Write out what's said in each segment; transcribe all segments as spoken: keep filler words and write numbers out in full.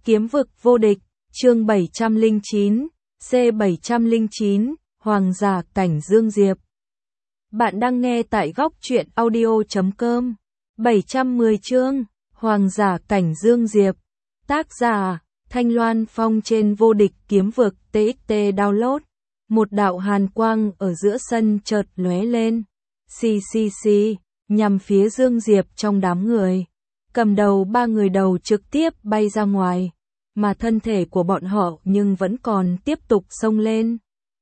Kiếm vực vô địch, chương bảy trăm lẻ chín, C bảy trăm lẻ chín, Hoàng giả cảnh Dương Diệp. Bạn đang nghe tại góc truyện audio chấm com. bảy trăm mười chương, Hoàng giả cảnh Dương Diệp. Tác giả, Thanh Loan Phong trên vô địch kiếm vực tê ích tê download. Một đạo hàn quang ở giữa sân chợt lóe lên. Xì xì xì, nhằm phía Dương Diệp trong đám người. Cầm đầu ba người đầu trực tiếp bay ra ngoài, mà thân thể của bọn họ nhưng vẫn còn tiếp tục xông lên.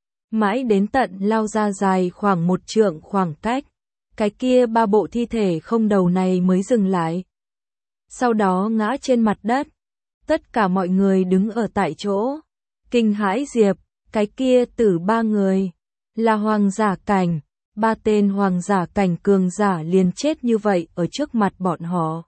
Mãi đến tận lao ra dài khoảng một trượng khoảng cách, cái kia ba bộ thi thể không đầu này mới dừng lại. Sau đó ngã trên mặt đất, tất cả mọi người đứng ở tại chỗ, kinh hãi Diệp, cái kia tử ba người, là hoàng giả cảnh, ba tên hoàng giả cảnh cường giả liền chết như vậy ở trước mặt bọn họ.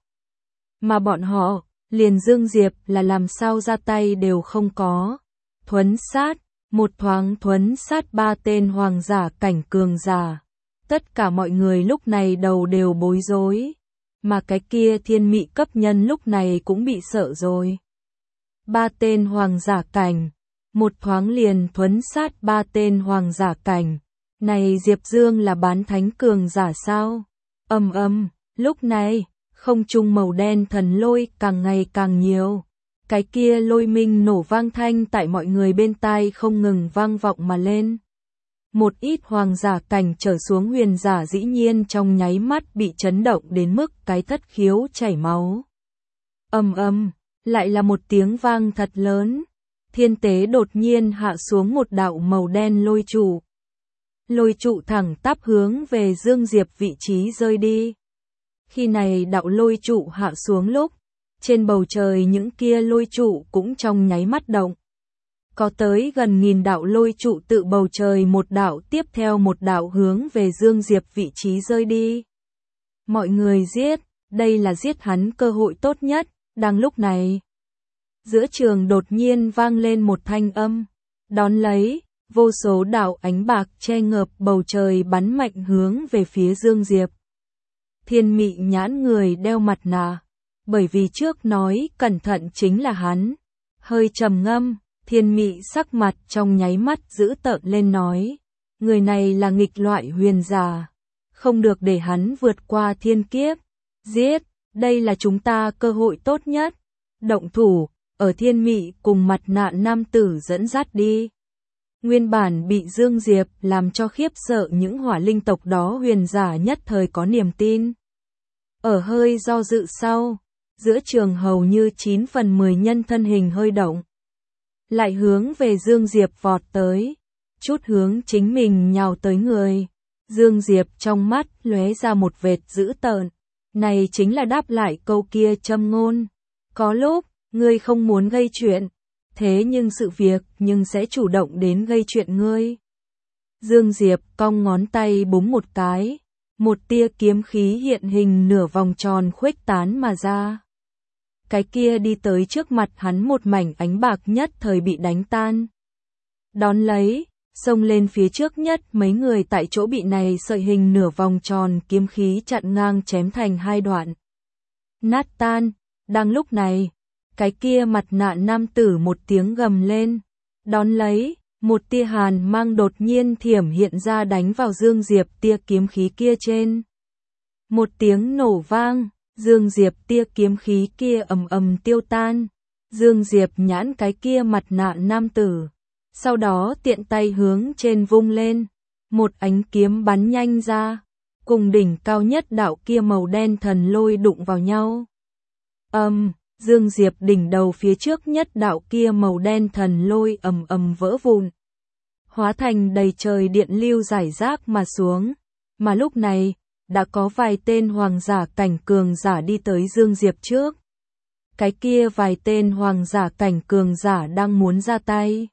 Mà bọn họ, liền Dương Diệp là làm sao ra tay đều không có. Thuấn sát, một thoáng thuấn sát ba tên hoàng giả cảnh cường giả. Tất cả mọi người lúc này đầu đều bối rối. Mà cái kia thiên mị cấp nhân lúc này cũng bị sợ rồi. Ba tên hoàng giả cảnh, một thoáng liền thuấn sát ba tên hoàng giả cảnh. Này Diệp Dương là bán thánh cường giả sao? Ầm ầm, lúc này không trung màu đen thần lôi càng ngày càng nhiều. Cái kia lôi minh nổ vang thanh tại mọi người bên tai không ngừng vang vọng mà lên. Một ít hoàng giả cảnh trở xuống huyền giả dĩ nhiên trong nháy mắt bị chấn động đến mức cái thất khiếu chảy máu. Ầm ầm, lại là một tiếng vang thật lớn. Thiên tế đột nhiên hạ xuống một đạo màu đen lôi trụ. Lôi trụ thẳng tắp hướng về Dương Diệp vị trí rơi đi. Khi này đạo lôi trụ hạ xuống lúc, trên bầu trời những kia lôi trụ cũng trong nháy mắt động. Có tới gần nghìn đạo lôi trụ tự bầu trời một đạo tiếp theo một đạo hướng về Dương Diệp vị trí rơi đi. Mọi người giết, đây là giết hắn cơ hội tốt nhất, đang lúc này. Giữa trường đột nhiên vang lên một thanh âm, đón lấy, vô số đạo ánh bạc che ngợp bầu trời bắn mạnh hướng về phía Dương Diệp. Thiên mị nhãn người đeo mặt nạ, bởi vì trước nói cẩn thận chính là hắn. Hơi trầm ngâm, thiên mị sắc mặt trong nháy mắt giữ tợn lên nói, người này là nghịch loại huyền giả, không được để hắn vượt qua thiên kiếp. Giết, đây là chúng ta cơ hội tốt nhất. Động thủ, ở thiên mị cùng mặt nạ nam tử dẫn dắt đi. Nguyên bản bị Dương Diệp làm cho khiếp sợ những hỏa linh tộc đó huyền giả nhất thời có niềm tin. Ở hơi do dự sau, giữa trường hầu như chín phần mười nhân thân hình hơi động. Lại hướng về Dương Diệp vọt tới, chút hướng chính mình nhào tới người. Dương Diệp trong mắt lóe ra một vệt dữ tợn. Này chính là đáp lại câu kia châm ngôn. Có lúc, ngươi không muốn gây chuyện. Thế nhưng sự việc nhưng sẽ chủ động đến gây chuyện ngươi. Dương Diệp cong ngón tay búng một cái, một tia kiếm khí hiện hình nửa vòng tròn khuếch tán mà ra. Cái kia đi tới trước mặt hắn một mảnh ánh bạc nhất thời bị đánh tan. Đón lấy, xông lên phía trước nhất mấy người tại chỗ bị này sợi hình nửa vòng tròn kiếm khí chặn ngang chém thành hai đoạn. Nát tan, đang lúc này. Cái kia mặt nạ nam tử một tiếng gầm lên, đón lấy, một tia hàn mang đột nhiên thiểm hiện ra đánh vào Dương Diệp tia kiếm khí kia trên. Một tiếng nổ vang, Dương Diệp tia kiếm khí kia ầm ầm tiêu tan. Dương Diệp nhãn cái kia mặt nạ nam tử, sau đó tiện tay hướng trên vung lên, một ánh kiếm bắn nhanh ra, cùng đỉnh cao nhất đạo kia màu đen thần lôi đụng vào nhau. Ầm. Um, Dương Diệp đỉnh đầu phía trước nhất đạo kia màu đen thần lôi ầm ầm vỡ vụn, hóa thành đầy trời điện lưu rải rác mà xuống, mà lúc này, đã có vài tên hoàng giả cảnh cường giả đi tới Dương Diệp trước. Cái kia vài tên hoàng giả cảnh cường giả đang muốn ra tay.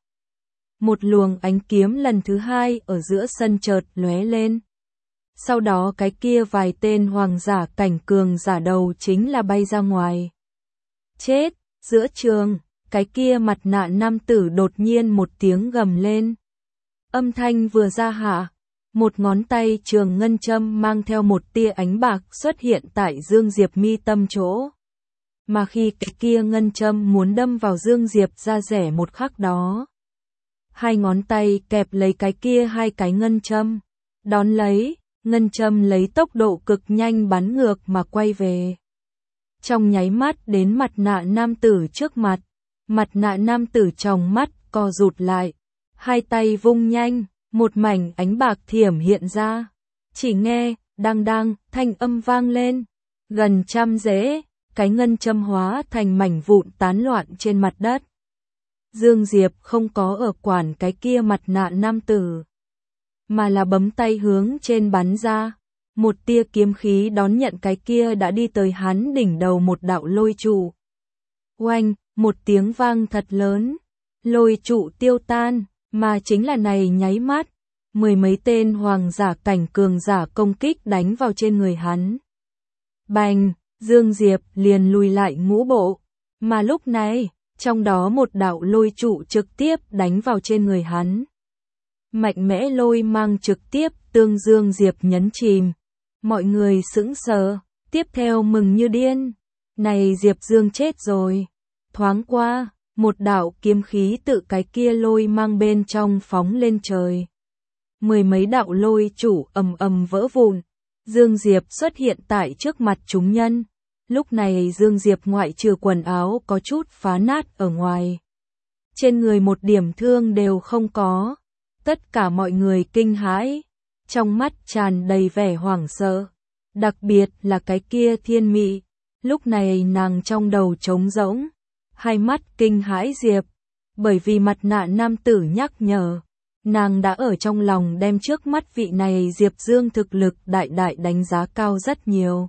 Một luồng ánh kiếm lần thứ hai ở giữa sân chợt lóe lên. Sau đó cái kia vài tên hoàng giả cảnh cường giả đầu chính là bay ra ngoài. Chết, giữa trường, cái kia mặt nạ nam tử đột nhiên một tiếng gầm lên. Âm thanh vừa ra hạ, một ngón tay trường ngân châm mang theo một tia ánh bạc xuất hiện tại Dương Diệp mi tâm chỗ. mà khi cái kia ngân châm muốn đâm vào Dương Diệp da rẻ một khắc đó, hai ngón tay kẹp lấy cái kia hai cái ngân châm, đón lấy, ngân châm lấy tốc độ cực nhanh bắn ngược mà quay về. Trong nháy mắt đến mặt nạ nam tử trước mặt, mặt nạ nam tử tròng mắt co rụt lại, hai tay vung nhanh, một mảnh ánh bạc thiểm hiện ra, chỉ nghe đang đang thanh âm vang lên, gần trăm rễ, cái ngân châm hóa thành mảnh vụn tán loạn trên mặt đất. Dương Diệp không có ở quản cái kia mặt nạ nam tử, mà là bấm tay hướng trên bắn ra, một tia kiếm khí đón nhận cái kia đã đi tới hắn đỉnh đầu một đạo lôi trụ. Oanh, một tiếng vang thật lớn, lôi trụ tiêu tan, mà chính là này nháy mắt, mười mấy tên hoàng giả cảnh cường giả công kích đánh vào trên người hắn. Bành, Dương Diệp liền lùi lại ngũ bộ, mà lúc này, trong đó một đạo lôi trụ trực tiếp đánh vào trên người hắn. Mạnh mẽ lôi mang trực tiếp tương Dương Diệp nhấn chìm. Mọi người sững sờ, tiếp theo mừng như điên. Này Diệp Dương chết rồi. Thoáng qua, một đạo kiếm khí tự cái kia lôi mang bên trong phóng lên trời. Mười mấy đạo lôi trụ ầm ầm vỡ vụn. Dương Diệp xuất hiện tại trước mặt chúng nhân. Lúc này Dương Diệp ngoại trừ quần áo có chút phá nát ở ngoài. Trên người một điểm thương đều không có. Tất cả mọi người kinh hãi, trong mắt tràn đầy vẻ hoảng sợ. Đặc biệt là cái kia Thiên Mị, lúc này nàng trong đầu trống rỗng, hai mắt kinh hãi Diệp, bởi vì mặt nạ nam tử nhắc nhở, nàng đã ở trong lòng đem trước mắt vị này Diệp Dương thực lực đại đại đánh giá cao rất nhiều.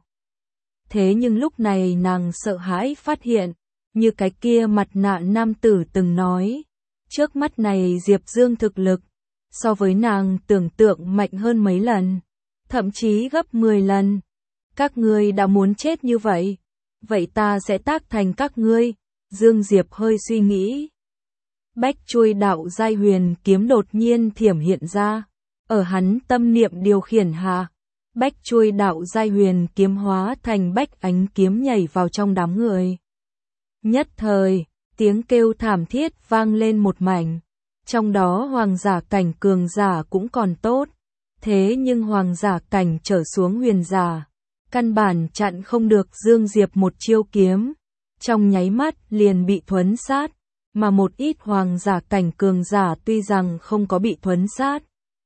Thế nhưng lúc này nàng sợ hãi phát hiện, như cái kia mặt nạ nam tử từng nói, trước mắt này Diệp Dương thực lực, so với nàng tưởng tượng mạnh hơn mấy lần, thậm chí gấp mười lần. Các ngươi đã muốn chết như vậy, vậy ta sẽ tác thành các ngươi. Dương Diệp hơi suy nghĩ. Bách chuôi đạo giai huyền kiếm đột nhiên thiểm hiện ra, ở hắn tâm niệm điều khiển hạ, bách chuôi đạo giai huyền kiếm hóa thành bách ánh kiếm nhảy vào trong đám người. Nhất thời, tiếng kêu thảm thiết vang lên một mảnh. Trong đó hoàng giả cảnh cường giả cũng còn tốt, thế nhưng hoàng giả cảnh trở xuống huyền giả, căn bản chặn không được Dương Diệp một chiêu kiếm, trong nháy mắt liền bị thuấn sát, mà một ít hoàng giả cảnh cường giả tuy rằng không có bị thuấn sát,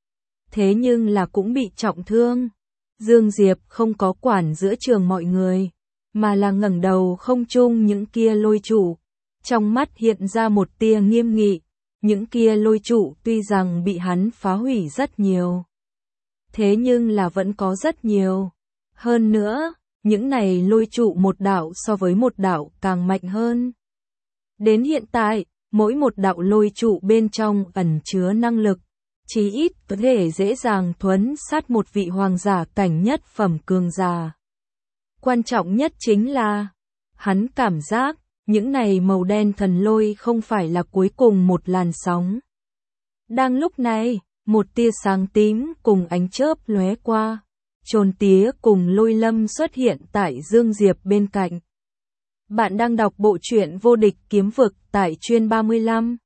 thế nhưng là cũng bị trọng thương. Dương Diệp không có quản giữa trường mọi người, mà là ngẩng đầu không trung những kia lôi trụ, trong mắt hiện ra một tia nghiêm nghị. Những kia lôi trụ tuy rằng bị hắn phá hủy rất nhiều, thế nhưng là vẫn có rất nhiều. Hơn nữa, những này lôi trụ một đạo so với một đạo càng mạnh hơn. Đến hiện tại, mỗi một đạo lôi trụ bên trong ẩn chứa năng lực, chí ít có thể dễ dàng thuấn sát một vị hoàng giả cảnh nhất phẩm cường giả. Quan trọng nhất chính là, hắn cảm giác, những này màu đen thần lôi không phải là cuối cùng một làn sóng. Đang lúc này, một tia sáng tím cùng ánh chớp lóe qua, Trồn Tía cùng Lôi Lâm xuất hiện tại Dương Diệp bên cạnh. Bạn đang đọc bộ truyện Vô Địch Kiếm Vực tại chuyên ba mươi lăm.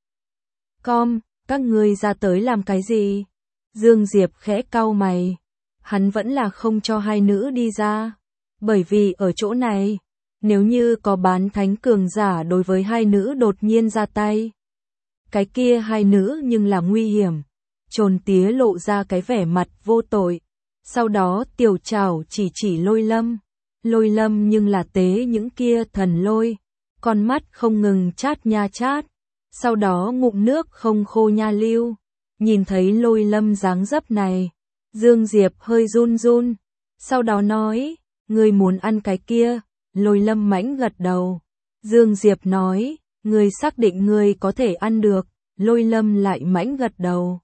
Com, các ngươi ra tới làm cái gì? Dương Diệp khẽ cau mày. Hắn vẫn là không cho hai nữ đi ra. Bởi vì ở chỗ này, nếu như có bán thánh cường giả đối với hai nữ đột nhiên ra tay, cái kia hai nữ nhưng là nguy hiểm. Trồn Tía lộ ra cái vẻ mặt vô tội. Sau đó Tiểu Trảo chỉ chỉ Lôi Lâm. Lôi Lâm nhưng là tế những kia thần lôi, con mắt không ngừng chát nha chát. Sau đó ngụm nước không khô nha lưu. Nhìn thấy Lôi Lâm dáng dấp này, Dương Diệp hơi run run. Sau đó nói, ngươi muốn ăn cái kia. Lôi Lâm mãnh gật đầu. Dương Diệp nói, ngươi xác định ngươi có thể ăn được. Lôi Lâm lại mãnh gật đầu.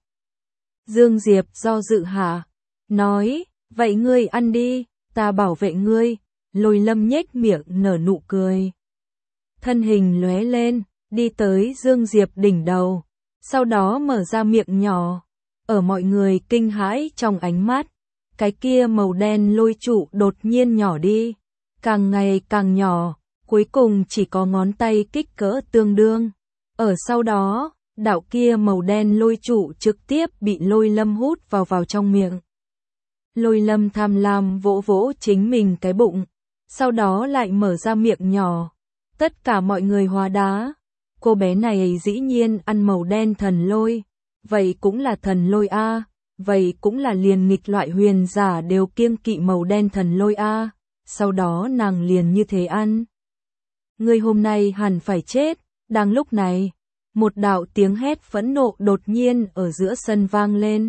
Dương Diệp do dự hả? Nói, vậy ngươi ăn đi, ta bảo vệ ngươi. Lôi Lâm nhếch miệng nở nụ cười. Thân hình lóe lên, đi tới Dương Diệp đỉnh đầu. Sau đó mở ra miệng nhỏ. Ở mọi người kinh hãi trong ánh mắt, cái kia màu đen lôi trụ đột nhiên nhỏ đi. Càng ngày càng nhỏ, cuối cùng chỉ có ngón tay kích cỡ tương đương. Ở sau đó, đạo kia màu đen lôi trụ trực tiếp bị Lôi Lâm hút vào vào trong miệng. Lôi Lâm tham lam vỗ vỗ chính mình cái bụng, sau đó lại mở ra miệng nhỏ. Tất cả mọi người hóa đá. Cô bé này dĩ nhiên ăn màu đen thần lôi, vậy cũng là thần lôi a, vậy cũng là liền nghịch loại huyền giả đều kiêng kỵ màu đen thần lôi a, sau đó nàng liền như thế ăn. Ngươi hôm nay hẳn phải chết. Đang lúc này, một đạo tiếng hét phẫn nộ đột nhiên ở giữa sân vang lên.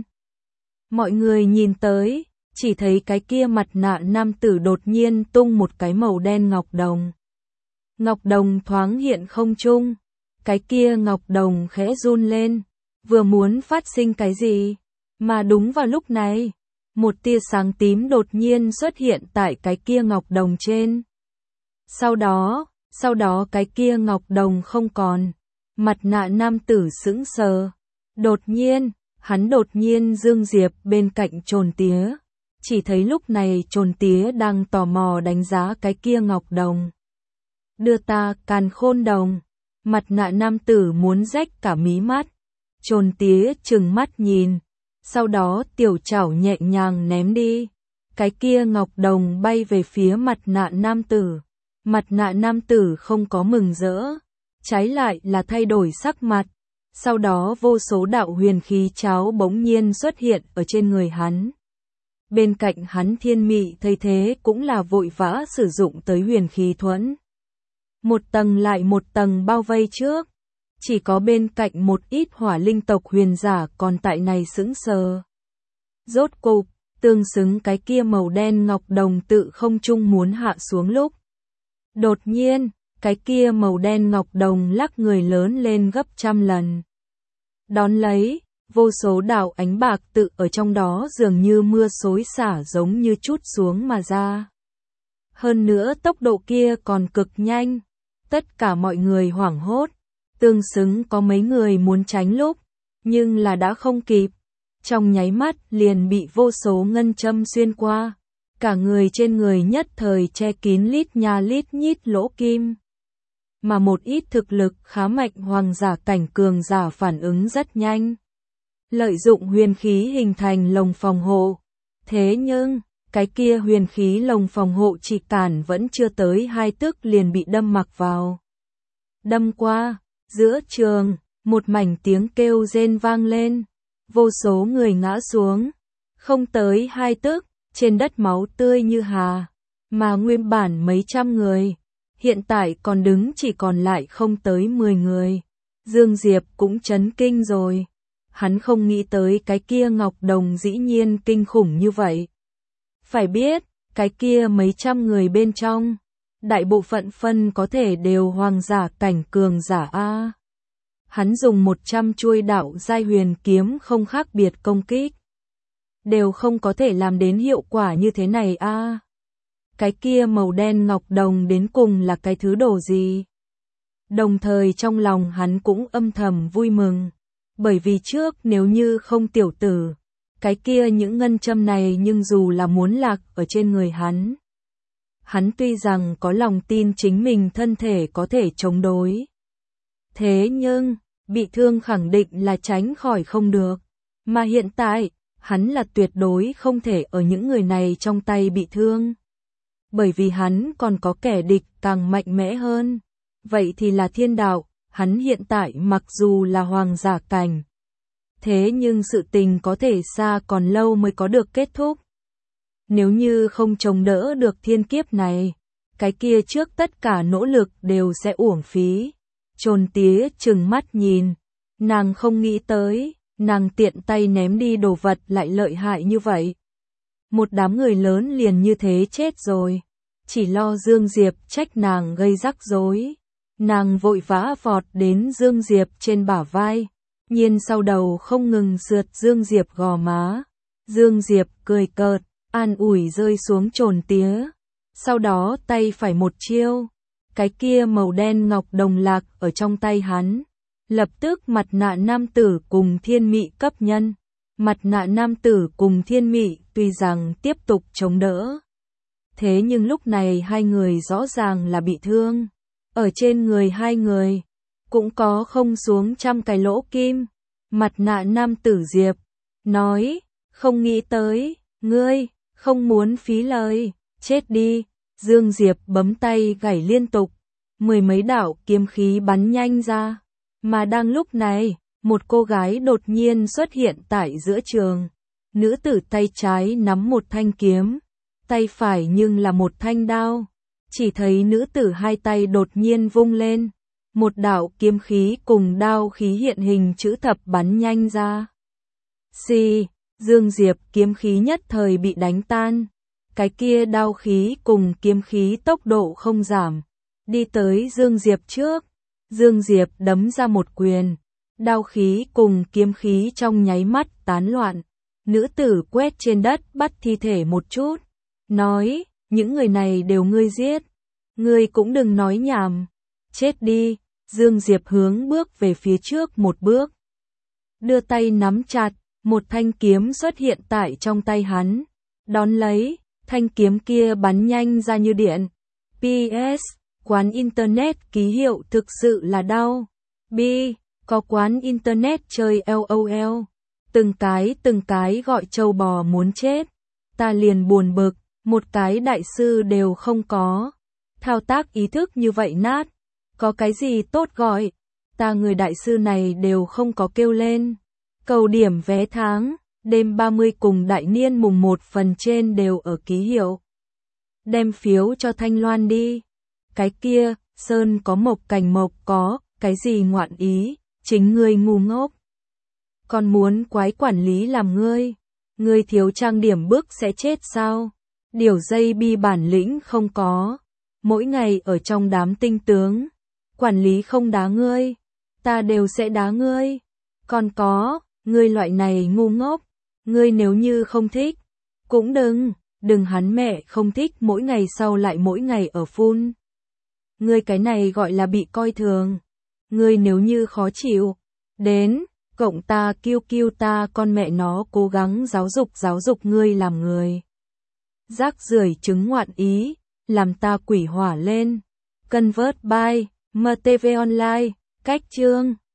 Mọi người nhìn tới, chỉ thấy cái kia mặt nạ nam tử đột nhiên tung một cái màu đen ngọc đồng. Ngọc đồng thoáng hiện không trung, cái kia ngọc đồng khẽ run lên, vừa muốn phát sinh cái gì, mà đúng vào lúc này, một tia sáng tím đột nhiên xuất hiện tại cái kia ngọc đồng trên. Sau đó, sau đó cái kia ngọc đồng không còn, mặt nạ nam tử sững sờ. Đột nhiên, hắn đột nhiên dương diệp bên cạnh Trồn Tía, chỉ thấy lúc này Trồn Tía đang tò mò đánh giá cái kia ngọc đồng. Đưa ta Càn Khôn Đồng. Mặt nạ nam tử muốn rách cả mí mắt. Trồn Tía trừng mắt nhìn, sau đó tiểu chảo nhẹ nhàng ném đi. Cái kia ngọc đồng bay về phía mặt nạ nam tử. Mặt nạ nam tử không có mừng rỡ, trái lại là thay đổi sắc mặt. Sau đó vô số đạo huyền khí cháo bỗng nhiên xuất hiện ở trên người hắn. Bên cạnh hắn Thiên Mị thấy thế cũng là vội vã sử dụng tới huyền khí thuẫn. Một tầng lại một tầng bao vây trước. Chỉ có bên cạnh một ít hỏa linh tộc huyền giả còn tại này sững sờ. Rốt cục, tương xứng cái kia màu đen ngọc đồng tự không trung muốn hạ xuống lúc. Đột nhiên, cái kia màu đen ngọc đồng lắc người lớn lên gấp trăm lần. Đón lấy, vô số đạo ánh bạc tự ở trong đó dường như mưa xối xả giống như trút xuống mà ra. Hơn nữa tốc độ kia còn cực nhanh. Tất cả mọi người hoảng hốt. Tương xứng có mấy người muốn tránh lúc, nhưng là đã không kịp. Trong nháy mắt liền bị vô số ngân châm xuyên qua. Cả người trên người nhất thời che kín lít nha lít nhít lỗ kim. Mà một ít thực lực khá mạnh hoàng giả cảnh cường giả phản ứng rất nhanh. Lợi dụng huyền khí hình thành lồng phòng hộ. Thế nhưng, cái kia huyền khí lồng phòng hộ chỉ cản vẫn chưa tới hai tức liền bị đâm mặc vào. Đâm qua, giữa trường, một mảnh tiếng kêu rên vang lên. Vô số người ngã xuống. Không tới hai tức. Trên đất máu tươi như hà, mà nguyên bản mấy trăm người, hiện tại còn đứng chỉ còn lại không tới mười người. Dương Diệp cũng chấn kinh rồi. Hắn không nghĩ tới cái kia ngọc đồng dĩ nhiên kinh khủng như vậy. Phải biết, cái kia mấy trăm người bên trong, đại bộ phận phân có thể đều hoàng giả cảnh cường giả a. Hắn dùng một trăm chuôi đạo giai huyền kiếm không khác biệt công kích. Đều không có thể làm đến hiệu quả như thế này a. À, cái kia màu đen ngọc đồng đến cùng là cái thứ đồ gì? Đồng thời trong lòng hắn cũng âm thầm vui mừng. Bởi vì trước nếu như không tiểu tử, cái kia những ngân châm này nhưng dù là muốn lạc ở trên người hắn. Hắn tuy rằng có lòng tin chính mình thân thể có thể chống đối. Thế nhưng, bị thương khẳng định là tránh khỏi không được. Mà hiện tại, hắn là tuyệt đối không thể ở những người này trong tay bị thương. Bởi vì hắn còn có kẻ địch càng mạnh mẽ hơn. Vậy thì là thiên đạo, hắn hiện tại mặc dù là hoàng giả cảnh. Thế nhưng sự tình có thể xa còn lâu mới có được kết thúc. Nếu như không chống đỡ được thiên kiếp này, cái kia trước tất cả nỗ lực đều sẽ uổng phí. Trồn Tía trừng mắt nhìn, nàng không nghĩ tới. Nàng tiện tay ném đi đồ vật lại lợi hại như vậy. Một đám người lớn liền như thế chết rồi. Chỉ lo Dương Diệp trách nàng gây rắc rối. Nàng vội vã vọt đến Dương Diệp trên bả vai. Nhiên sau đầu không ngừng sượt Dương Diệp gò má. Dương Diệp cười cợt, an ủi rơi xuống Trồn Tía. Sau đó tay phải một chiêu. Cái kia màu đen ngọc đồng lạc ở trong tay hắn. Lập tức mặt nạ nam tử cùng Thiên Mị cấp nhân. Mặt nạ nam tử cùng Thiên Mị tuy rằng tiếp tục chống đỡ. Thế nhưng lúc này hai người rõ ràng là bị thương. Ở trên người hai người, cũng có không xuống trăm cái lỗ kim. Mặt nạ nam tử Diệp, nói, không nghĩ tới, ngươi, không muốn phí lời, chết đi. Dương Diệp bấm tay gảy liên tục, mười mấy đạo kiếm khí bắn nhanh ra. Mà đang lúc này, một cô gái đột nhiên xuất hiện tại giữa trường. Nữ tử tay trái nắm một thanh kiếm, tay phải nhưng là một thanh đao. Chỉ thấy nữ tử hai tay đột nhiên vung lên, một đạo kiếm khí cùng đao khí hiện hình chữ thập bắn nhanh ra. Xì, Dương Diệp kiếm khí nhất thời bị đánh tan. Cái kia đao khí cùng kiếm khí tốc độ không giảm, đi tới Dương Diệp trước. Dương Diệp đấm ra một quyền, đao khí cùng kiếm khí trong nháy mắt tán loạn. Nữ tử quét trên đất bắt thi thể một chút, nói, những người này đều ngươi giết, ngươi cũng đừng nói nhảm, chết đi. Dương Diệp hướng bước về phía trước một bước, đưa tay nắm chặt, một thanh kiếm xuất hiện tại trong tay hắn, đón lấy, thanh kiếm kia bắn nhanh ra như điện. pê ét, quán internet ký hiệu thực sự là đau. B, có quán internet chơi LOL. Từng cái từng cái gọi trâu bò muốn chết. Ta liền buồn bực, một cái đại sư đều không có. Thao tác ý thức như vậy nát, có cái gì tốt gọi. Ta người đại sư này đều không có kêu lên. Cầu điểm vé tháng, đêm ba mươi cùng đại niên mùng một phần trên đều ở ký hiệu. Đem phiếu cho Thanh Loan đi. Cái kia, Sơn có mộc cảnh mộc có, cái gì ngoạn ý, chính ngươi ngu ngốc. Còn muốn quái quản lý làm ngươi, ngươi thiếu trang điểm bức sẽ chết sao? Điều dây bi bản lĩnh không có, mỗi ngày ở trong đám tinh tướng, quản lý không đá ngươi, ta đều sẽ đá ngươi. Còn có, ngươi loại này ngu ngốc, ngươi nếu như không thích, cũng đừng, đừng hắn mẹ không thích mỗi ngày sau lại mỗi ngày ở phun. Ngươi cái này gọi là bị coi thường. Ngươi nếu như khó chịu, đến, cộng ta kêu kêu ta con mẹ nó cố gắng giáo dục giáo dục ngươi làm người. Rác rưởi chứng ngoạn ý, làm ta quỷ hỏa lên. Convert by, em tê vê Online, cách chương.